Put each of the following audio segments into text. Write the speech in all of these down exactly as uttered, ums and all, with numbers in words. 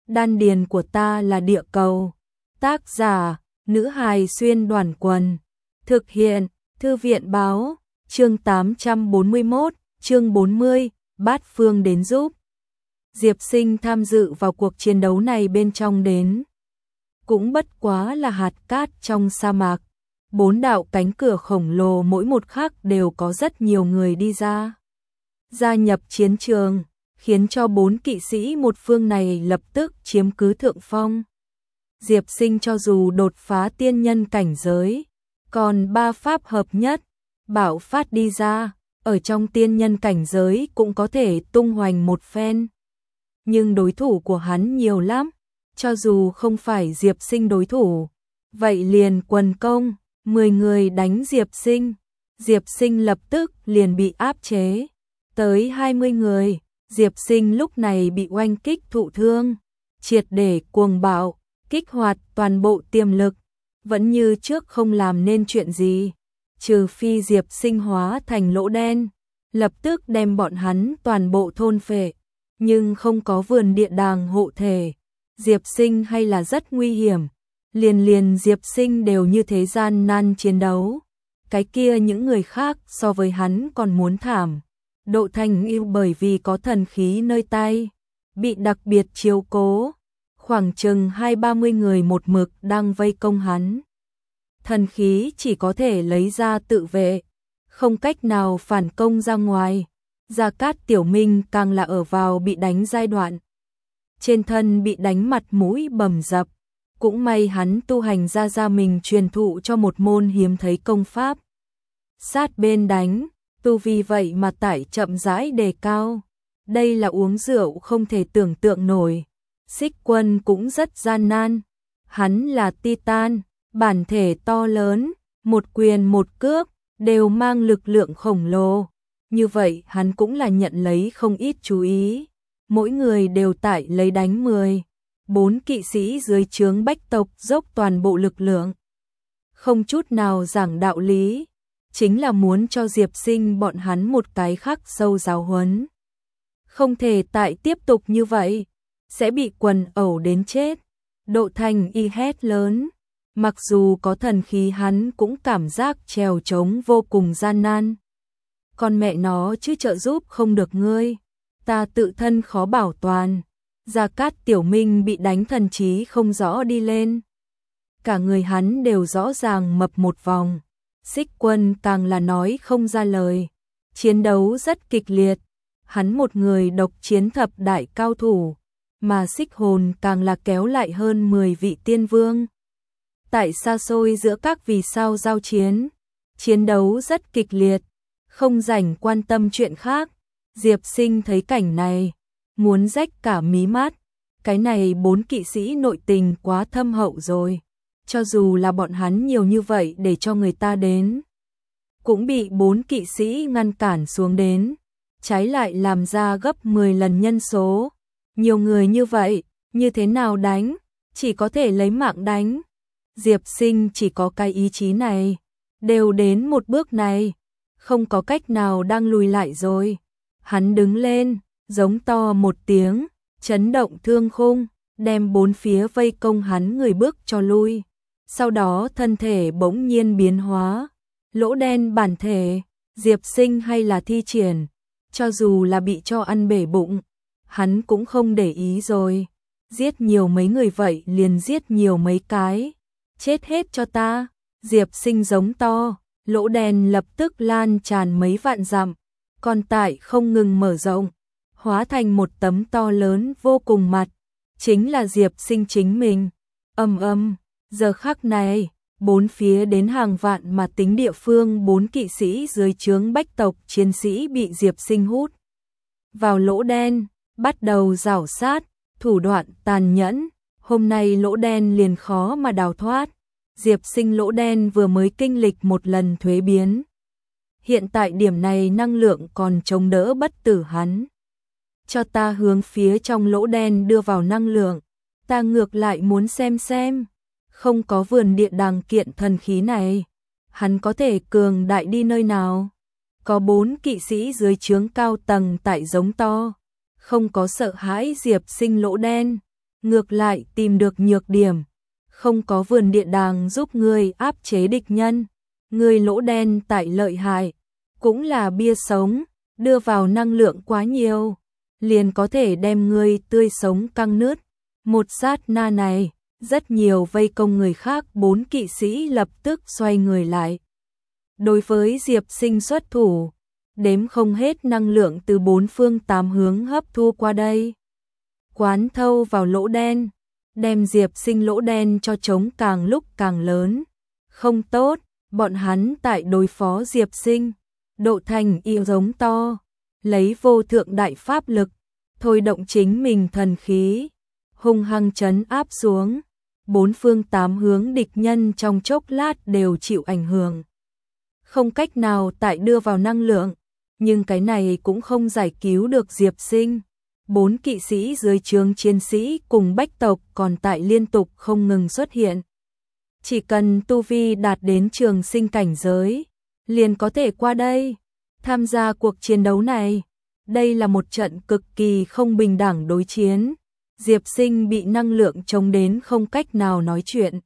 Đan điền của ta là địa cầu. Tác giả, nữ hài xuyên đoàn quần. Thực hiện, thư viện báo, chương tám trăm bốn mươi mốt, chương bốn mươi, Bát Phương đến giúp. Diệp Sinh tham dự vào cuộc chiến đấu này bên trong đến. Cũng bất quá là hạt cát trong sa mạc. Bốn đạo cánh cửa khổng lồ mỗi một khắc đều có rất nhiều người đi ra. Gia nhập chiến trường, khiến cho bốn kỵ sĩ một phương này lập tức chiếm cứ thượng phong. Diệp Sinh cho dù đột phá tiên nhân cảnh giới, còn ba pháp hợp nhất, bạo phát đi ra, ở trong tiên nhân cảnh giới cũng có thể tung hoành một phen. Nhưng đối thủ của hắn nhiều lắm, cho dù không phải Diệp Sinh đối thủ, vậy liền quần công, mười người đánh Diệp Sinh. Diệp Sinh lập tức liền bị áp chế, tới hai mươi người. Diệp Sinh lúc này bị oanh kích thụ thương, triệt để cuồng bạo, kích hoạt toàn bộ tiềm lực, vẫn như trước không làm nên chuyện gì, trừ phi Diệp Sinh hóa thành lỗ đen, lập tức đem bọn hắn toàn bộ thôn phệ, nhưng không có vườn địa đàng hộ thể, Diệp Sinh hay là rất nguy hiểm, liền liền Diệp Sinh đều như thế gian nan chiến đấu, cái kia những người khác so với hắn còn muốn thảm. Độ Thành yêu bởi vì có thần khí nơi tay, bị đặc biệt chiếu cố, khoảng chừng hai ba mươi người một mực đang vây công hắn. Thần khí chỉ có thể lấy ra tự vệ, không cách nào phản công ra ngoài. Gia Cát Tiểu Minh càng là ở vào bị đánh giai đoạn. Trên thân bị đánh mặt mũi bầm dập, cũng may hắn tu hành ra ra mình truyền thụ cho một môn hiếm thấy công pháp. Sát bên đánh, tu vi vậy mà tải chậm rãi đề cao. Đây là uống rượu không thể tưởng tượng nổi. Xích Quân cũng rất gian nan. Hắn là Titan, bản thể to lớn, một quyền một cước, đều mang lực lượng khổng lồ. Như vậy hắn cũng là nhận lấy không ít chú ý. Mỗi người đều tải lấy đánh mười. Bốn kỵ sĩ dưới trướng Bách tộc dốc toàn bộ lực lượng. Không chút nào giảng đạo lý. Chính là muốn cho Diệp Sinh bọn hắn một cái khắc sâu giáo huấn. Không thể tại tiếp tục như vậy, sẽ bị quần ẩu đến chết. Độ Thành y hét lớn, mặc dù có thần khí hắn cũng cảm giác trèo trống vô cùng gian nan. Con mẹ nó chứ trợ giúp không được ngươi, ta tự thân khó bảo toàn. Gia Cát Tiểu Minh bị đánh thần trí không rõ đi lên. Cả người hắn đều rõ ràng mập một vòng. Xích Quân càng là nói không ra lời, chiến đấu rất kịch liệt, hắn một người độc chiến thập đại cao thủ, mà Xích Hồn càng là kéo lại hơn mười vị tiên vương. Tại xa xôi giữa các vì sao giao chiến, chiến đấu rất kịch liệt, không rảnh quan tâm chuyện khác. Diệp Sinh thấy cảnh này, muốn rách cả mí mắt, cái này bốn kỵ sĩ nội tình quá thâm hậu rồi. Cho dù là bọn hắn nhiều như vậy để cho người ta đến, cũng bị bốn kỵ sĩ ngăn cản xuống đến, trái lại làm ra gấp mười lần nhân số. Nhiều người như vậy, như thế nào đánh, chỉ có thể lấy mạng đánh. Diệp Sinh chỉ có cái ý chí này, đều đến một bước này, không có cách nào đang lùi lại rồi. Hắn đứng lên, giống to một tiếng, chấn động thương khung, đem bốn phía vây công hắn người bước cho lui. Sau đó thân thể bỗng nhiên biến hóa, lỗ đen bản thể, Diệp Sinh hay là thi triển, cho dù là bị cho ăn bể bụng, hắn cũng không để ý rồi. Giết nhiều mấy người vậy liền giết nhiều mấy cái, chết hết cho ta. Diệp Sinh giống to, lỗ đen lập tức lan tràn mấy vạn dặm, còn tại không ngừng mở rộng, hóa thành một tấm to lớn vô cùng mặt, chính là Diệp Sinh chính mình. Âm âm. Giờ khắc này, bốn phía đến hàng vạn mà tính địa phương bốn kỵ sĩ dưới trướng Bách tộc chiến sĩ bị Diệp Sinh hút vào lỗ đen, bắt đầu rảo sát, thủ đoạn tàn nhẫn. Hôm nay lỗ đen liền khó mà đào thoát. Diệp Sinh lỗ đen vừa mới kinh lịch một lần thuế biến. Hiện tại điểm này năng lượng còn chống đỡ bất tử hắn. Cho ta hướng phía trong lỗ đen đưa vào năng lượng, ta ngược lại muốn xem xem. Không có vườn địa đàng kiện thần khí này, hắn có thể cường đại đi nơi nào. Có bốn kỵ sĩ dưới trướng cao tầng tại giống to, không có sợ hãi Diệp Sinh lỗ đen, ngược lại tìm được nhược điểm. Không có vườn địa đàng giúp ngươi áp chế địch nhân, ngươi lỗ đen tại lợi hại, cũng là bia sống, đưa vào năng lượng quá nhiều, liền có thể đem ngươi tươi sống căng nứt. Một sát na này, rất nhiều vây công người khác bốn kỵ sĩ lập tức xoay người lại. Đối với Diệp Sinh xuất thủ, đếm không hết năng lượng từ bốn phương tám hướng hấp thu qua đây. Quán thâu vào lỗ đen, đem Diệp Sinh lỗ đen cho trống càng lúc càng lớn. Không tốt, bọn hắn tại đối phó Diệp Sinh, độ thành yêu giống to, lấy vô thượng đại pháp lực, thôi động chính mình thần khí, hung hăng trấn áp xuống. Bốn phương tám hướng địch nhân trong chốc lát đều chịu ảnh hưởng. Không cách nào tại đưa vào năng lượng, nhưng cái này cũng không giải cứu được Diệp Sinh. Bốn kỵ sĩ dưới trướng chiến sĩ cùng bách tộc còn tại liên tục không ngừng xuất hiện. Chỉ cần tu vi đạt đến trường sinh cảnh giới, liền có thể qua đây, tham gia cuộc chiến đấu này. Đây là một trận cực kỳ không bình đẳng đối chiến. Diệp Sinh bị năng lượng chống đến không cách nào nói chuyện.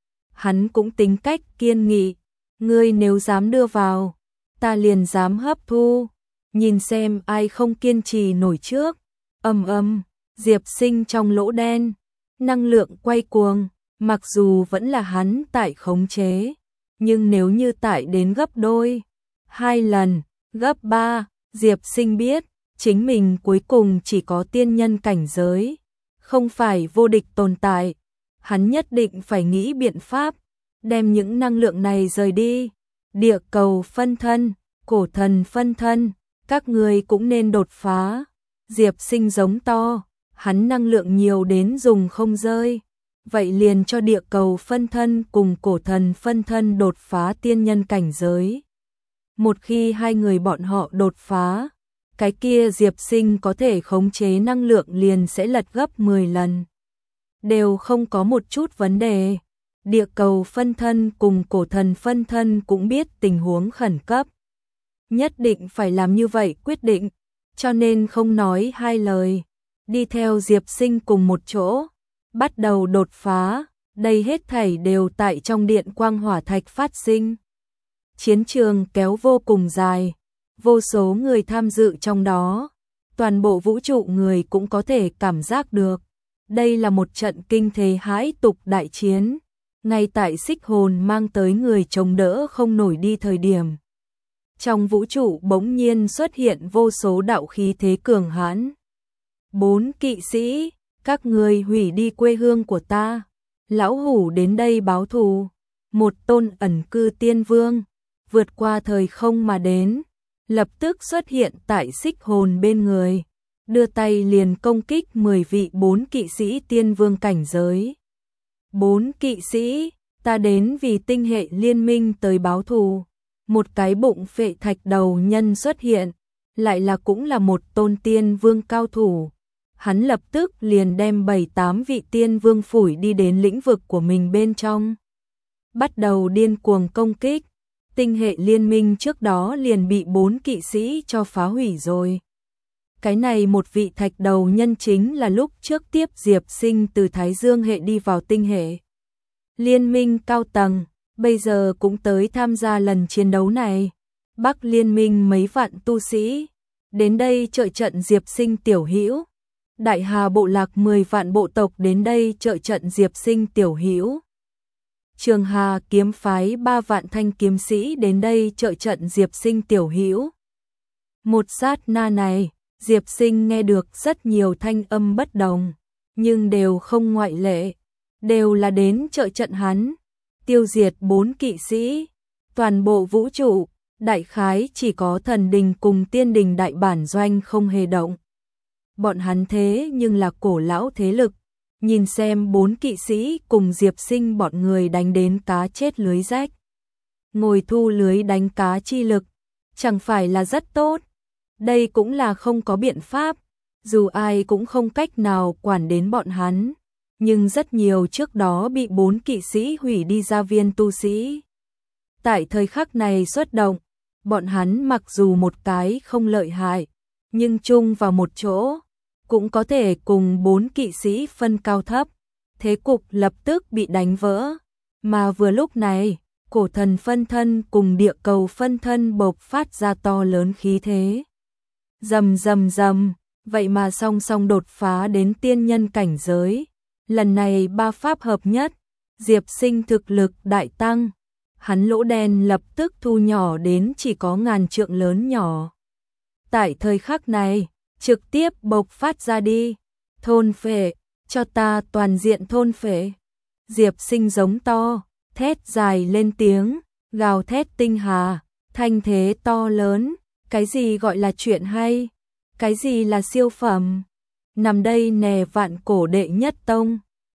Hắn cũng tính cách kiên nghị, ngươi nếu dám đưa vào, ta liền dám hấp thu, nhìn xem ai không kiên trì nổi trước. Ầm ầm, Diệp Sinh trong lỗ đen, năng lượng quay cuồng, mặc dù vẫn là hắn tại khống chế, nhưng nếu như tại đến gấp đôi, hai lần, gấp ba, Diệp Sinh biết, chính mình cuối cùng chỉ có tiên nhân cảnh giới, không phải vô địch tồn tại. Hắn nhất định phải nghĩ biện pháp, đem những năng lượng này rời đi. Địa cầu phân thân, cổ thần phân thân, các người cũng nên đột phá. Diệp Sinh giống to, hắn năng lượng nhiều đến dùng không rơi. Vậy liền cho địa cầu phân thân cùng cổ thần phân thân đột phá tiên nhân cảnh giới. Một khi hai người bọn họ đột phá, cái kia Diệp Sinh có thể khống chế năng lượng liền sẽ lật gấp mười lần. Đều không có một chút vấn đề. Địa cầu phân thân cùng cổ thần phân thân cũng biết tình huống khẩn cấp. Nhất định phải làm như vậy quyết định, cho nên không nói hai lời. Đi theo Diệp Sinh cùng một chỗ, bắt đầu đột phá, đây hết thảy đều tại trong điện quang hỏa thạch phát sinh. Chiến trường kéo vô cùng dài, vô số người tham dự trong đó, toàn bộ vũ trụ người cũng có thể cảm giác được. Đây là một trận kinh thế hãi tục đại chiến, ngay tại Xích Hồn mang tới người chống đỡ không nổi đi thời điểm. Trong vũ trụ bỗng nhiên xuất hiện vô số đạo khí thế cường hãn. Bốn kỵ sĩ, các người hủy đi quê hương của ta, lão hủ đến đây báo thù. Một tôn ẩn cư tiên vương, vượt qua thời không mà đến, lập tức xuất hiện tại Xích Hồn bên người, đưa tay liền công kích mười vị bốn kỵ sĩ tiên vương cảnh giới. Bốn kỵ sĩ, ta đến vì tinh hệ liên minh tới báo thù. Một cái bụng phệ thạch đầu nhân xuất hiện, lại là cũng là một tôn tiên vương cao thủ. Hắn lập tức liền đem bảy tám vị tiên vương phủi đi đến lĩnh vực của mình bên trong. Bắt đầu điên cuồng công kích. Tinh hệ liên minh trước đó liền bị bốn kỵ sĩ cho phá hủy rồi. Cái này một vị thạch đầu nhân chính là lúc trước tiếp Diệp Sinh từ Thái Dương hệ đi vào tinh hệ liên minh cao tầng, bây giờ cũng tới tham gia lần chiến đấu này. Bắc liên minh mấy vạn tu sĩ đến đây trợ trận Diệp Sinh tiểu hữu. Đại Hà bộ lạc mười vạn bộ tộc đến đây trợ trận Diệp Sinh tiểu hữu. Trường Hà kiếm phái ba vạn thanh kiếm sĩ đến đây trợ trận Diệp Sinh tiểu hữu. Một sát na này, Diệp Sinh nghe được rất nhiều thanh âm bất đồng, nhưng đều không ngoại lệ, đều là đến trợ trận hắn, tiêu diệt bốn kỵ sĩ. Toàn bộ vũ trụ, đại khái chỉ có thần đình cùng tiên đình đại bản doanh không hề động. Bọn hắn thế nhưng là cổ lão thế lực, nhìn xem bốn kỵ sĩ cùng Diệp Sinh bọn người đánh đến cá chết lưới rách. Ngồi thu lưới đánh cá chi lực, chẳng phải là rất tốt. Đây cũng là không có biện pháp, dù ai cũng không cách nào quản đến bọn hắn, nhưng rất nhiều trước đó bị bốn kỵ sĩ hủy đi gia viên tu sĩ. Tại thời khắc này xuất động, bọn hắn mặc dù một cái không lợi hại, nhưng chung vào một chỗ, cũng có thể cùng bốn kỵ sĩ phân cao thấp, thế cục lập tức bị đánh vỡ. Mà vừa lúc này, cổ thần phân thân cùng địa cầu phân thân bộc phát ra to lớn khí thế. Rầm rầm rầm, vậy mà song song đột phá đến tiên nhân cảnh giới. Lần này ba pháp hợp nhất, Diệp Sinh thực lực đại tăng. Hắn lỗ đen lập tức thu nhỏ đến chỉ có ngàn trượng lớn nhỏ. Tại thời khắc này, trực tiếp bộc phát ra đi. Thôn phệ, cho ta toàn diện thôn phệ. Diệp Sinh giống to, thét dài lên tiếng, gào thét tinh hà, thanh thế to lớn. Cái gì gọi là chuyện hay? Cái gì là siêu phẩm? Nằm đây nè vạn cổ đệ nhất tông.